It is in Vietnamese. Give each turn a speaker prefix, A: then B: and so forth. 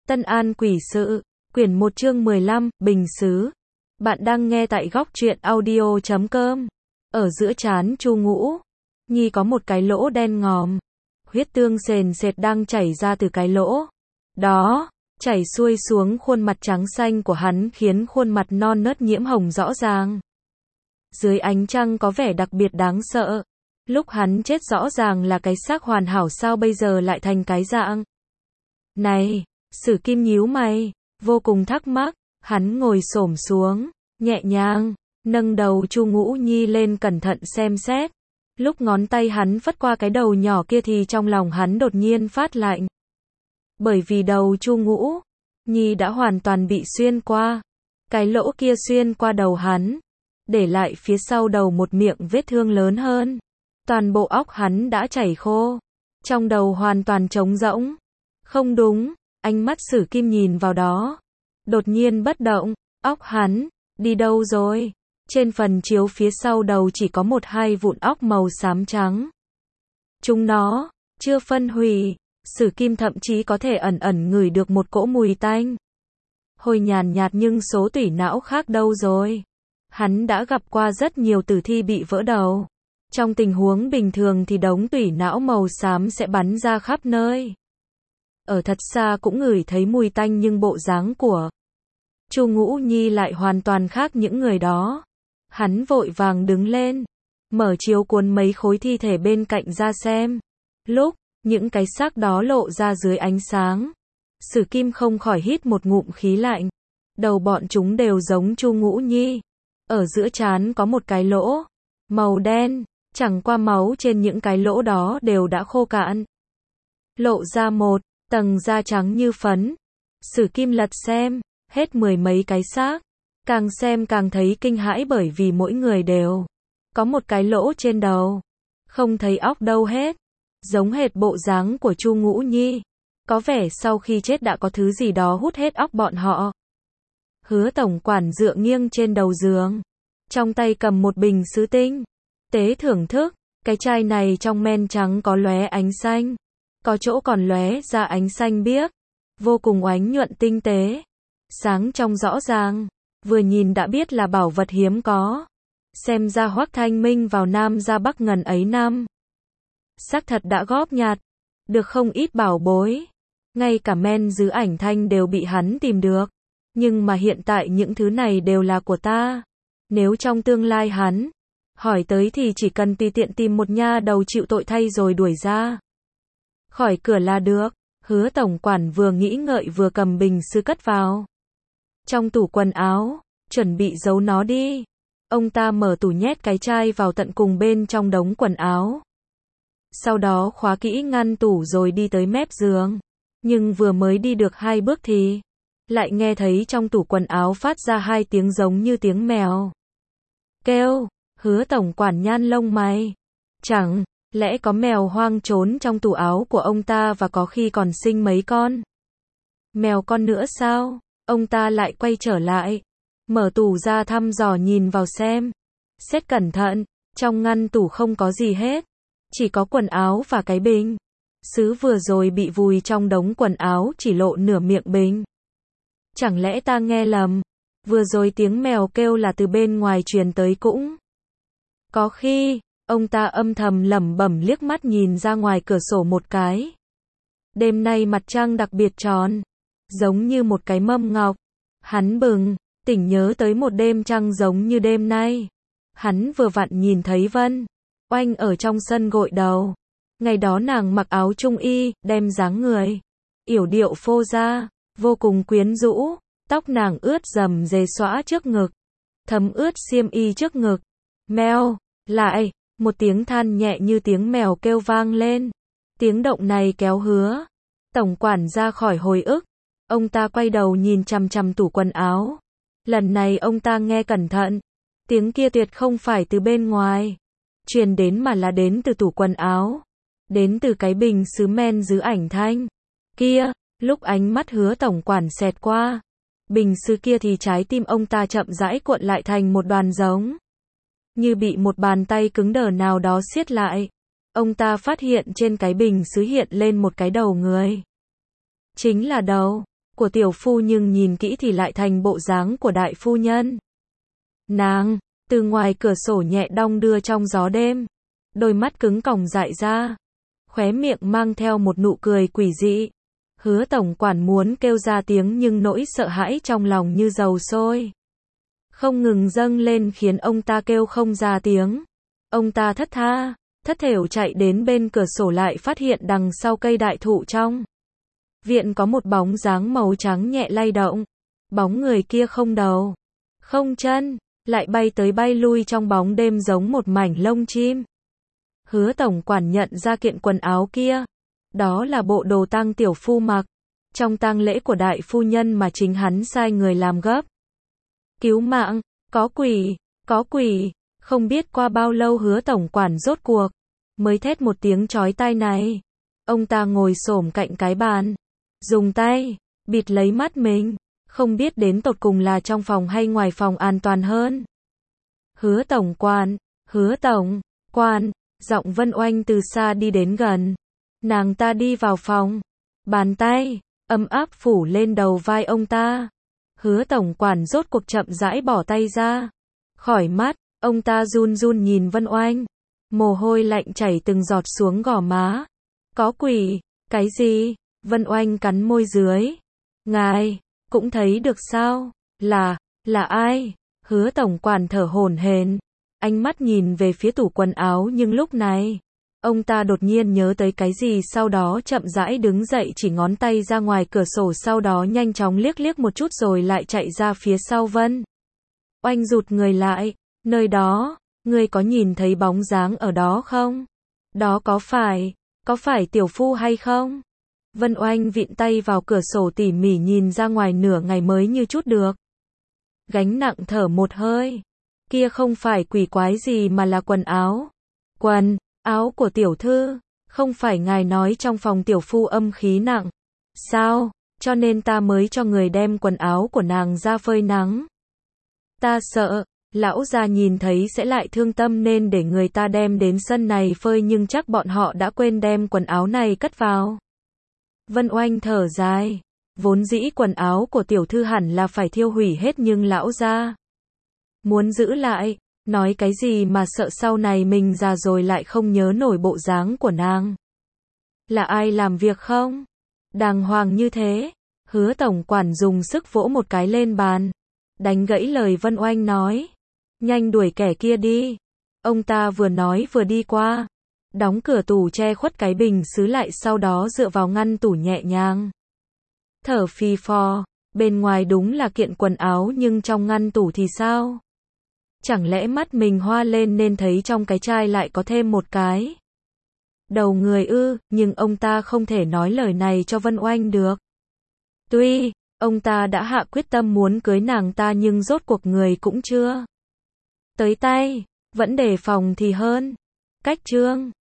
A: Tân An Quỷ Sự, quyển 1 chương 15, Bình Sứ. Bạn đang nghe tại góc truyện audio.com. Ở giữa trán Chu Ngũ Nhi có một cái lỗ đen ngòm. Huyết tương sền sệt đang chảy ra từ cái lỗ đó, chảy xuôi xuống khuôn mặt trắng xanh của hắn khiến khuôn mặt non nớt nhiễm hồng rõ ràng. Dưới ánh trăng có vẻ đặc biệt đáng sợ. Lúc hắn chết rõ ràng là cái xác hoàn hảo, sao bây giờ lại thành cái dạng này? Sử Kim nhíu mày, vô cùng thắc mắc. Hắn ngồi xổm xuống, nhẹ nhàng nâng đầu Chu Ngũ Nhi lên cẩn thận xem xét. Lúc ngón tay hắn phất qua cái đầu nhỏ kia thì trong lòng hắn đột nhiên phát lạnh. Bởi vì đầu Chu Ngũ Nhi đã hoàn toàn bị xuyên qua. Cái lỗ kia xuyên qua đầu hắn, để lại phía sau đầu một miệng vết thương lớn hơn. Toàn bộ óc hắn đã chảy khô, trong đầu hoàn toàn trống rỗng. Không đúng, ánh mắt Sử Kim nhìn vào đó, đột nhiên bất động. Óc hắn đi đâu rồi? Trên phần chiếu phía sau đầu chỉ có 1-2 vụn óc màu xám trắng. Chúng nó chưa phân hủy. Sử Kim thậm chí có thể ẩn ẩn ngửi được một cỗ mùi tanh hôi nhàn nhạt, nhưng số tủy não khác đâu rồi? Hắn đã gặp qua rất nhiều tử thi bị vỡ đầu. Trong tình huống bình thường thì đống tủy não màu xám sẽ bắn ra khắp nơi. Ở thật xa cũng ngửi thấy mùi tanh, nhưng bộ dáng của Chu Ngũ Nhi lại hoàn toàn khác những người đó. Hắn vội vàng đứng lên, mở chiếu cuốn mấy khối thi thể bên cạnh ra xem. Lúc những cái xác đó lộ ra dưới ánh sáng, Sử Kim không khỏi hít một ngụm khí lạnh. Đầu bọn chúng đều giống Chu Ngũ Nhi. Ở giữa trán có một cái lỗ màu đen, chẳng qua máu trên những cái lỗ đó đều đã khô cạn, lộ ra một tầng da trắng như phấn. Sử Kim lật xem hết 10 mấy cái xác, càng xem càng thấy kinh hãi, bởi vì mỗi người đều có một cái lỗ trên đầu, không thấy óc đâu hết, giống hệt bộ dáng của Chu Ngũ Nhi. Có vẻ sau khi chết đã có thứ gì đó hút hết óc bọn họ. Hứa tổng quản dựa nghiêng trên đầu giường, trong tay cầm một bình sứ tinh tế thưởng thức. Cái chai này trong men trắng có lóe ánh xanh, có chỗ còn lóe ra ánh xanh biếc, vô cùng oánh nhuận tinh tế, sáng trong rõ ràng, vừa nhìn đã biết là bảo vật hiếm có. Xem ra Hoắc Thanh Minh vào Nam ra Bắc ngần ấy năm, xác thật đã góp nhặt được không ít bảo bối. Ngay cả men giữ ảnh thanh đều bị hắn tìm được. Nhưng mà hiện tại những thứ này đều là của ta. Nếu trong tương lai hắn hỏi tới thì chỉ cần tùy tiện tìm một nha đầu chịu tội thay rồi đuổi ra khỏi cửa là được. Hứa tổng quản vừa nghĩ ngợi vừa cầm bình sứ cất vào trong tủ quần áo, chuẩn bị giấu nó đi. Ông ta mở tủ nhét cái chai vào tận cùng bên trong đống quần áo. Sau đó khóa kỹ ngăn tủ rồi đi tới mép giường. Nhưng vừa mới đi được 2 bước thì lại nghe thấy trong tủ quần áo phát ra 2 tiếng giống như tiếng mèo kêu. Hứa tổng quản nhăn lông mày. Chẳng lẽ có mèo hoang trốn trong tủ áo của ông ta và có khi còn sinh mấy con mèo con nữa sao? Ông ta lại quay trở lại, mở tủ ra thăm dò nhìn vào xem. Xét cẩn thận, trong ngăn tủ không có gì hết, chỉ có quần áo và cái bình sứ vừa rồi bị vùi trong đống quần áo chỉ lộ nửa miệng bình. Chẳng lẽ ta nghe lầm? Vừa rồi tiếng mèo kêu là từ bên ngoài truyền tới cũng có khi. Ông ta âm thầm lẩm bẩm, liếc mắt nhìn ra ngoài cửa sổ một cái. Đêm nay mặt trăng đặc biệt tròn, giống như một cái mâm ngọc. Hắn bừng tỉnh nhớ tới một đêm trăng giống như đêm nay. Hắn vừa vặn nhìn thấy Vân Oanh ở trong sân gội đầu. Ngày đó nàng mặc áo trung y, đem dáng người yểu điệu phô ra, vô cùng quyến rũ. Tóc nàng ướt rầm rề xõa trước ngực, thấm ướt xiêm y trước ngực. Mèo, lại, một tiếng than nhẹ như tiếng mèo kêu vang lên. Tiếng động này kéo Hứa tổng quản ra khỏi hồi ức. Ông ta quay đầu nhìn chằm chằm tủ quần áo. Lần này ông ta nghe cẩn thận. Tiếng kia tuyệt không phải từ bên ngoài truyền đến mà là đến từ tủ quần áo, đến từ cái bình sứ men giữ ảnh thanh kia. Lúc ánh mắt Hứa tổng quản xẹt qua bình sứ kia thì trái tim ông ta chậm rãi cuộn lại thành một đoàn, giống như bị một bàn tay cứng đờ nào đó siết lại. Ông ta phát hiện trên cái bình sứ hiện lên một cái đầu người. Chính là đầu của tiểu phu nhưng nhìn kỹ thì lại thành bộ dáng của đại phu nhân. Nàng, từ ngoài cửa sổ nhẹ đong đưa trong gió đêm, đôi mắt cứng còng dại ra, khóe miệng mang theo một nụ cười quỷ dị. Hứa tổng quản muốn kêu ra tiếng nhưng nỗi sợ hãi trong lòng như dầu sôi không ngừng dâng lên khiến ông ta kêu không ra tiếng. Ông ta thất thểu chạy đến bên cửa sổ lại phát hiện đằng sau cây đại thụ trong viện có một bóng dáng màu trắng nhẹ lay động. Bóng người kia không đầu, không chân, lại bay tới bay lui trong bóng đêm giống một mảnh lông chim. Hứa tổng quản nhận ra kiện quần áo kia. Đó là bộ đồ tang tiểu phu mặc trong tang lễ của đại phu nhân mà chính hắn sai người làm gấp. Cứu mạng, có quỷ, không biết qua bao lâu hứa tổng quản rốt cuộc mới thét một tiếng chói tai này. Ông ta ngồi xổm cạnh cái bàn, dùng tay bịt lấy mắt mình, không biết đến tột cùng là trong phòng hay ngoài phòng an toàn hơn. Hứa tổng quản, giọng Vân Oanh từ xa đi đến gần. Nàng ta đi vào phòng, bàn tay ấm áp phủ lên đầu vai ông ta. Hứa tổng quản rốt cuộc chậm rãi bỏ tay ra khỏi mắt, ông ta run run nhìn Vân Oanh, mồ hôi lạnh chảy từng giọt xuống gò má. Có quỷ, cái gì? Vân Oanh cắn môi dưới. Ngài cũng thấy được sao? Là ai? Hứa tổng quản thở hổn hển, ánh mắt nhìn về phía tủ quần áo nhưng lúc này ông ta đột nhiên nhớ tới cái gì, sau đó chậm rãi đứng dậy chỉ ngón tay ra ngoài cửa sổ, sau đó nhanh chóng liếc một chút rồi lại chạy ra phía sau Vân Oanh rụt người lại. Nơi đó, ngươi có nhìn thấy bóng dáng ở đó không? Đó có phải tiểu phu hay không? Vân Oanh vịn tay vào cửa sổ tỉ mỉ nhìn ra ngoài, nửa ngày mới như chút được gánh nặng thở một hơi. Kia không phải quỷ quái gì mà là quần áo của tiểu thư. Không phải ngài nói trong phòng tiểu phu âm khí nặng sao, cho nên ta mới cho người đem quần áo của nàng ra phơi nắng. Ta sợ lão gia nhìn thấy sẽ lại thương tâm nên để người ta đem đến sân này phơi, nhưng chắc bọn họ đã quên đem quần áo này cất vào. Vân Oanh thở dài, vốn dĩ quần áo của tiểu thư hẳn là phải thiêu hủy hết nhưng lão gia muốn giữ lại. Nói cái gì mà sợ sau này mình già rồi lại không nhớ nổi bộ dáng của nàng. Là ai làm việc không? Đàng hoàng như thế. Hứa tổng quản dùng sức vỗ một cái lên bàn, đánh gãy lời Vân Oanh nói. Nhanh đuổi kẻ kia đi. Ông ta vừa nói vừa đi qua, đóng cửa tủ che khuất cái bình sứ lại, sau đó dựa vào ngăn tủ nhẹ nhàng thở phì phò. Bên ngoài đúng là kiện quần áo nhưng trong ngăn tủ thì sao? Chẳng lẽ mắt mình hoa lên nên thấy trong cái chai lại có thêm một cái đầu người ư? Nhưng ông ta không thể nói lời này cho Vân Oanh được. Tuy ông ta đã hạ quyết tâm muốn cưới nàng ta nhưng rốt cuộc người cũng chưa tới tay, vẫn đề phòng thì hơn. Cách chương